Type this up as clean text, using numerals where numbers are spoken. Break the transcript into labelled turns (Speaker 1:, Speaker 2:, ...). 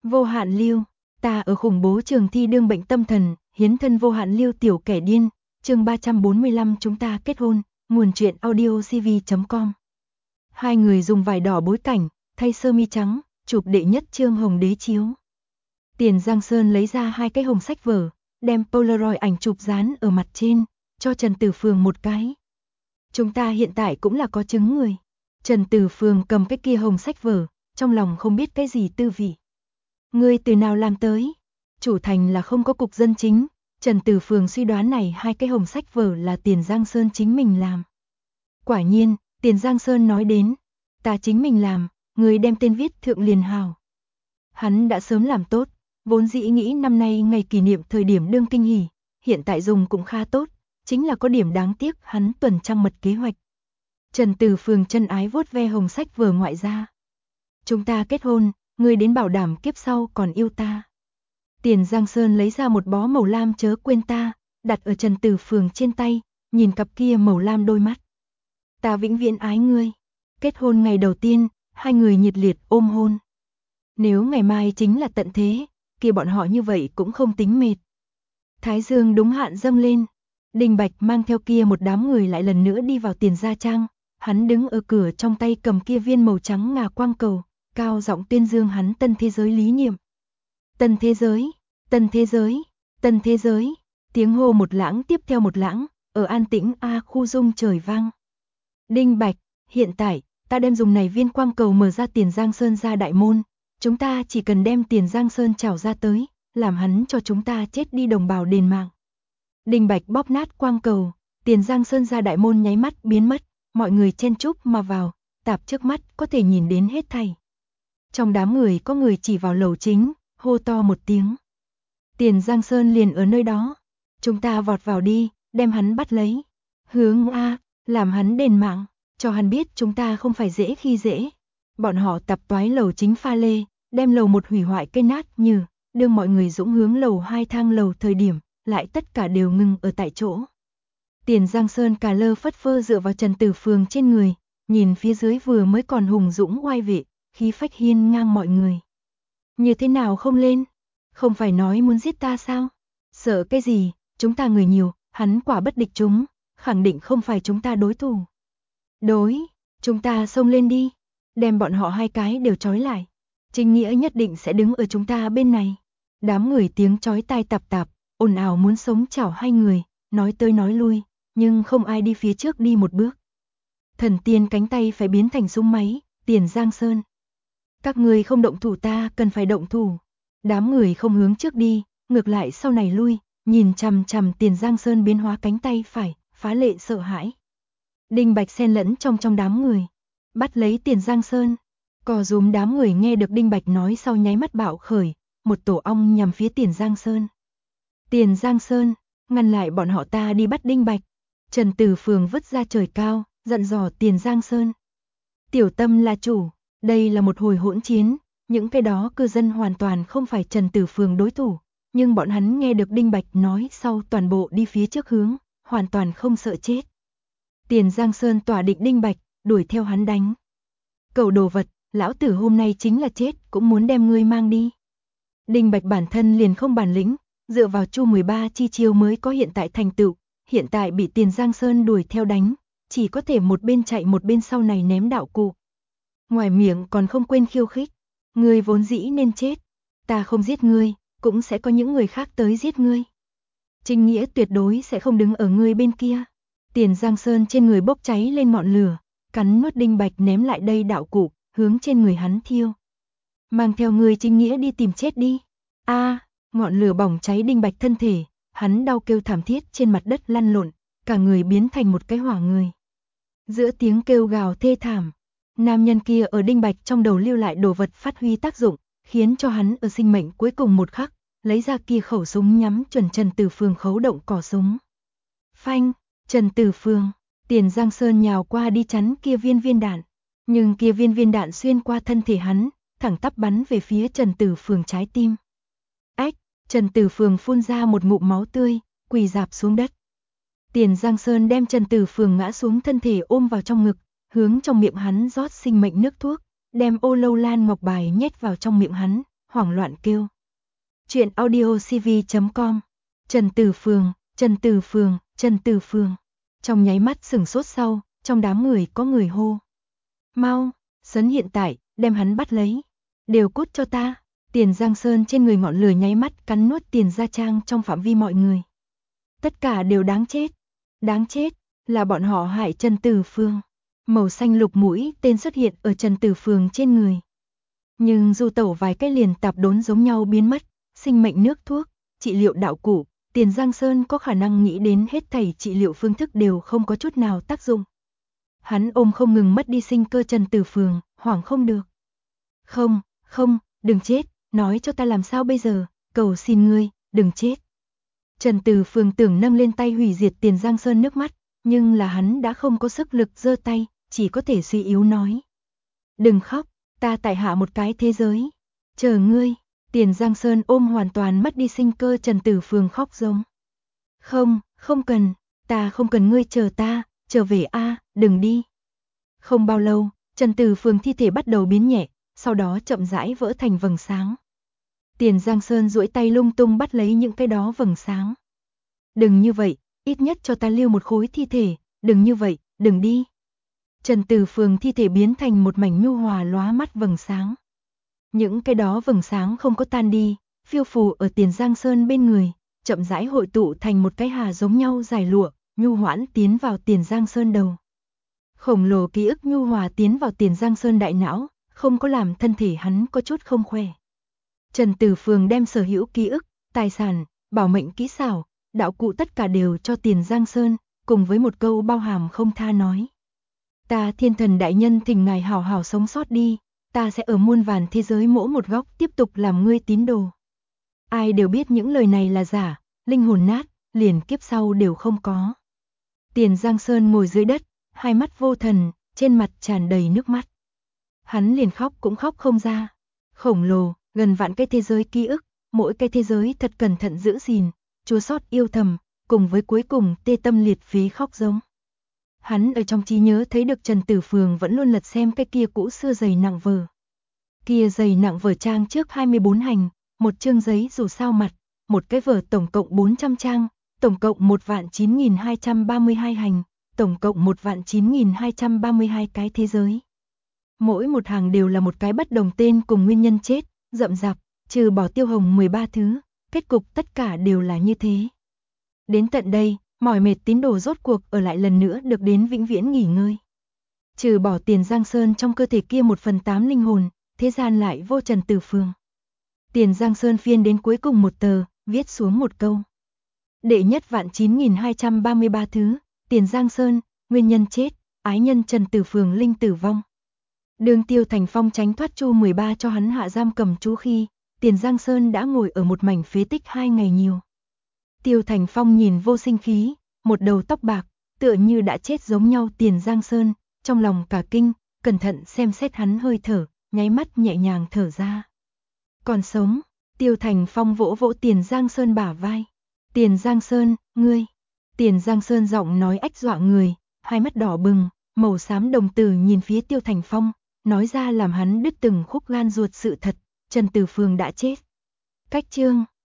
Speaker 1: Vô hạn lưu, ta ở khủng bố trường thi đương bệnh tâm thần, hiến thân vô hạn lưu tiểu kẻ điên, chương 345 chúng ta kết hôn, nguồn truyện audiocv.com. Hai người dùng vải đỏ bối cảnh, thay sơ mi trắng, chụp đệ nhất chương hồng đế chiếu. Tiền Giang Sơn lấy ra hai cái hồng sách vở, đem Polaroid ảnh chụp dán ở mặt trên, cho Trần Tử Phường một cái. Chúng ta hiện tại cũng là có chứng người. Trần Tử Phường cầm cái kia hồng sách vở, trong lòng không biết cái gì tư vị. Ngươi từ nào làm tới? Chủ thành là không có cục dân chính, Trần Tử Phường suy đoán này hai cái hồng sách vở là Tiền Giang Sơn chính mình làm. Quả nhiên, Tiền Giang Sơn nói đến, ta chính mình làm, ngươi đem tên viết thượng liền hào. Hắn đã sớm làm tốt, vốn dĩ nghĩ năm nay ngày kỷ niệm thời điểm đương kinh hỉ, hiện tại dùng cũng khá tốt, chính là có điểm đáng tiếc hắn tuần trăng mật kế hoạch. Trần Tử Phường chân ái vuốt ve hồng sách vở ngoại ra. Chúng ta kết hôn, ngươi đến bảo đảm kiếp sau còn yêu ta. Tiền Giang Sơn lấy ra một bó màu lam chớ quên ta, đặt ở Trần Tử Phường trên tay, nhìn cặp kia màu lam đôi mắt. Ta vĩnh viễn ái ngươi. Kết hôn ngày đầu tiên, hai người nhiệt liệt ôm hôn. Nếu ngày mai chính là tận thế, kia bọn họ như vậy cũng không tính mệt. Thái dương đúng hạn dâng lên, Đinh Bạch mang theo kia một đám người lại lần nữa đi vào Tiền gia trang, hắn đứng ở cửa trong tay cầm kia viên màu trắng ngà quang cầu, cao giọng tuyên dương hắn tân thế giới lý niệm. Tân thế giới, tân thế giới, tân thế giới, tiếng hô một lãng tiếp theo một lãng, ở an tĩnh khu rung trời vang. Đinh Bạch, hiện tại, ta đem dùng này viên quang cầu mở ra Tiền Giang Sơn ra đại môn, chúng ta chỉ cần đem Tiền Giang Sơn trảo ra tới, làm hắn cho chúng ta chết đi đồng bào đền mạng. Đinh Bạch bóp nát quang cầu, Tiền Giang Sơn ra đại môn nháy mắt biến mất, mọi người chen chúc mà vào, tạp trước mắt có thể nhìn đến hết thảy. Trong đám người có người chỉ vào lầu chính, hô to một tiếng. Tiền Giang Sơn liền ở nơi đó, chúng ta vọt vào đi, đem hắn bắt lấy. Hướng làm hắn đền mạng, cho hắn biết chúng ta không phải dễ khi dễ. Bọn họ tập toái lầu chính pha lê, đem lầu một hủy hoại cây nát như, đương mọi người dũng hướng lầu 2 thang lầu thời điểm, lại tất cả đều ngừng ở tại chỗ. Tiền Giang Sơn cà lơ phất phơ dựa vào Trần Tử Phường trên người, nhìn phía dưới vừa mới còn hùng dũng oai vệ, khí phách hiên ngang mọi người. Như thế nào không lên? Không phải nói muốn giết ta sao? Sợ cái gì? Chúng ta người nhiều, hắn quả bất địch chúng, khẳng định không phải chúng ta đối thủ. Đối, chúng ta xông lên đi, đem bọn họ hai cái đều trói lại. Chính nghĩa nhất định sẽ đứng ở chúng ta bên này. Đám người tiếng chói tai tạp tạp, ồn ào muốn sống chảo hai người, nói tới nói lui, nhưng không ai đi phía trước đi một bước. Thần tiên cánh tay phải biến thành súng máy, Tiền Giang Sơn. Các người không động thủ ta cần phải động thủ. Đám người không hướng trước đi, ngược lại sau này lui, nhìn chằm chằm Tiền Giang Sơn biến hóa cánh tay phải, phá lệ sợ hãi. Đinh Bạch xen lẫn trong đám người, bắt lấy Tiền Giang Sơn. Cò rúm đám người nghe được Đinh Bạch nói sau nháy mắt bạo khởi, một tổ ong nhằm phía Tiền Giang Sơn. Tiền Giang Sơn, ngăn lại bọn họ ta đi bắt Đinh Bạch. Trần Tử Phường vứt ra trời cao, dặn dò Tiền Giang Sơn. Tiểu Tâm là chủ, đây là một hồi hỗn chiến, những cái đó cư dân hoàn toàn không phải Trần Tử Phường đối thủ, nhưng bọn hắn nghe được Đinh Bạch nói sau toàn bộ đi phía trước hướng, hoàn toàn không sợ chết. Tiền Giang Sơn tỏa định Đinh Bạch, đuổi theo hắn đánh. Cẩu đồ vật, lão tử hôm nay chính là chết cũng muốn đem ngươi mang đi. Đinh Bạch bản thân liền không bản lĩnh, dựa vào Chu 13 chi chiêu mới có hiện tại thành tựu, hiện tại bị Tiền Giang Sơn đuổi theo đánh, chỉ có thể một bên chạy một bên sau này ném đạo cụ. Ngoài miệng còn không quên khiêu khích, ngươi vốn dĩ nên chết, ta không giết ngươi, cũng sẽ có những người khác tới giết ngươi. Chính nghĩa tuyệt đối sẽ không đứng ở ngươi bên kia. Tiền Giang Sơn trên người bốc cháy lên ngọn lửa, cắn nuốt Đinh Bạch ném lại đây đạo cụ, hướng trên người hắn thiêu. Mang theo người chính nghĩa đi tìm chết đi. Ngọn lửa bỏng cháy Đinh Bạch thân thể, hắn đau kêu thảm thiết trên mặt đất lăn lộn, cả người biến thành một cái hỏa người. Giữa tiếng kêu gào thê thảm, nam nhân kia ở Đinh Bạch trong đầu lưu lại đồ vật phát huy tác dụng, khiến cho hắn ở sinh mệnh cuối cùng một khắc, lấy ra kia khẩu súng nhắm chuẩn Trần Tử Phường khấu động cò súng. Phanh, Trần Tử Phường, Tiền Giang Sơn nhào qua đi chắn kia viên đạn, nhưng kia viên đạn xuyên qua thân thể hắn, thẳng tắp bắn về phía Trần Tử Phường trái tim. Ách, Trần Tử Phường phun ra một ngụm máu tươi, quỳ rạp xuống đất. Tiền Giang Sơn đem Trần Tử Phường ngã xuống thân thể ôm vào trong ngực, hướng trong miệng hắn rót sinh mệnh nước thuốc, đem ô lâu lan ngọc bài nhét vào trong miệng hắn, hoảng loạn kêu. Chuyện audio cv.com. Trần Tử Phường, Trần Tử Phường, Trần Tử Phường. Trong nháy mắt sửng sốt sau, trong đám người có người hô. Mau, Sấn hiện tại, đem hắn bắt lấy. Đều cút cho ta. Tiền Giang Sơn trên người ngọn lửa nháy mắt cắn nuốt Tiền Gia Trang trong phạm vi mọi người. Tất cả đều đáng chết. Đáng chết, là bọn họ hại Trần Tử Phường. Màu xanh lục mũi tên xuất hiện ở Trần Tử Phường trên người. Nhưng dù tẩu vài cái liền tạp đốn giống nhau biến mất, sinh mệnh nước thuốc, trị liệu đạo cụ, Tiền Giang Sơn có khả năng nghĩ đến hết thảy trị liệu phương thức đều không có chút nào tác dụng. Hắn ôm không ngừng mất đi sinh cơ Trần Tử Phường, hoảng không được. Không, không, đừng chết, nói cho ta làm sao bây giờ, cầu xin ngươi, đừng chết. Trần Tử Phường tưởng nâng lên tay hủy diệt Tiền Giang Sơn nước mắt, nhưng là hắn đã không có sức lực giơ tay, chỉ có thể suy yếu nói. Đừng khóc, ta tại hạ một cái thế giới. Chờ ngươi. Tiền Giang Sơn ôm hoàn toàn mất đi sinh cơ Trần Tử Phường khóc giống. Không, không cần, ta không cần ngươi chờ ta, trở về a, đừng đi. Không bao lâu, Trần Tử Phường thi thể bắt đầu biến nhẹ, sau đó chậm rãi vỡ thành vầng sáng. Tiền Giang Sơn duỗi tay lung tung bắt lấy những cái đó vầng sáng. Đừng như vậy, ít nhất cho ta lưu một khối thi thể, đừng như vậy, đừng đi. Trần Tử Phường thi thể biến thành một mảnh nhu hòa lóa mắt vầng sáng. Những cái đó vầng sáng không có tan đi, phiêu phù ở Tiền Giang Sơn bên người, chậm rãi hội tụ thành một cái hà giống nhau dài lụa, nhu hoãn tiến vào Tiền Giang Sơn đầu. Khổng lồ ký ức nhu hòa tiến vào Tiền Giang Sơn đại não, không có làm thân thể hắn có chút không khỏe. Trần Tử Phường đem sở hữu ký ức, tài sản, bảo mệnh kỹ xảo, đạo cụ tất cả đều cho Tiền Giang Sơn, cùng với một câu bao hàm không tha nói. Ta Thiên Thần đại nhân thỉnh ngài hảo hảo sống sót đi, ta sẽ ở muôn vàn thế giới mỗi một góc tiếp tục làm ngươi tín đồ. Ai đều biết những lời này là giả, linh hồn nát, liền kiếp sau đều không có. Tiền Giang Sơn ngồi dưới đất, hai mắt vô thần, trên mặt tràn đầy nước mắt. Hắn liền khóc cũng khóc không ra. Khổng lồ, gần vạn cái thế giới ký ức, mỗi cái thế giới thật cẩn thận giữ gìn, chua xót yêu thầm, cùng với cuối cùng tê tâm liệt phế khóc giống. Hắn ở trong trí nhớ thấy được Trần Tử Phường vẫn luôn lật xem cái kia cũ xưa dày nặng vở. Kia dày nặng vở trang trước 24 hành, một chương giấy dù sao mặt, một cái vở tổng cộng 400 trang, tổng cộng 1.9232 hành, tổng cộng 1.9232 cái thế giới. Mỗi một hàng đều là một cái bất đồng tên cùng nguyên nhân chết, rậm rạp, trừ bỏ Tiêu Hồng 13 thứ, kết cục tất cả đều là như thế. Đến tận đây, mỏi mệt tín đồ rốt cuộc ở lại lần nữa được đến vĩnh viễn nghỉ ngơi. Trừ bỏ Tiền Giang Sơn trong cơ thể kia 1/8 linh hồn, thế gian lại vô Trần Tử Phường. Tiền Giang Sơn phiên đến cuối cùng một tờ, viết xuống một câu. Đệ nhất vạn 9233 thứ, Tiền Giang Sơn, nguyên nhân chết, ái nhân Trần Tử Phường linh tử vong. Đường Tiêu Thành Phong tránh thoát Chu 13 cho hắn hạ giam cầm chú khi, Tiền Giang Sơn đã ngồi ở một mảnh phế tích 2 ngày nhiều. Tiêu Thành Phong nhìn vô sinh khí, một đầu tóc bạc, tựa như đã chết giống nhau Tiền Giang Sơn, trong lòng cả kinh, cẩn thận xem xét hắn hơi thở, nháy mắt nhẹ nhàng thở ra. Còn sống, Tiêu Thành Phong vỗ vỗ Tiền Giang Sơn bả vai. Tiền Giang Sơn, ngươi. Tiền Giang Sơn giọng nói ách dọa người, hai mắt đỏ bừng, màu xám đồng tử nhìn phía Tiêu Thành Phong, nói ra làm hắn đứt từng khúc gan ruột sự thật, Trần Tử Phường đã chết. Cách chương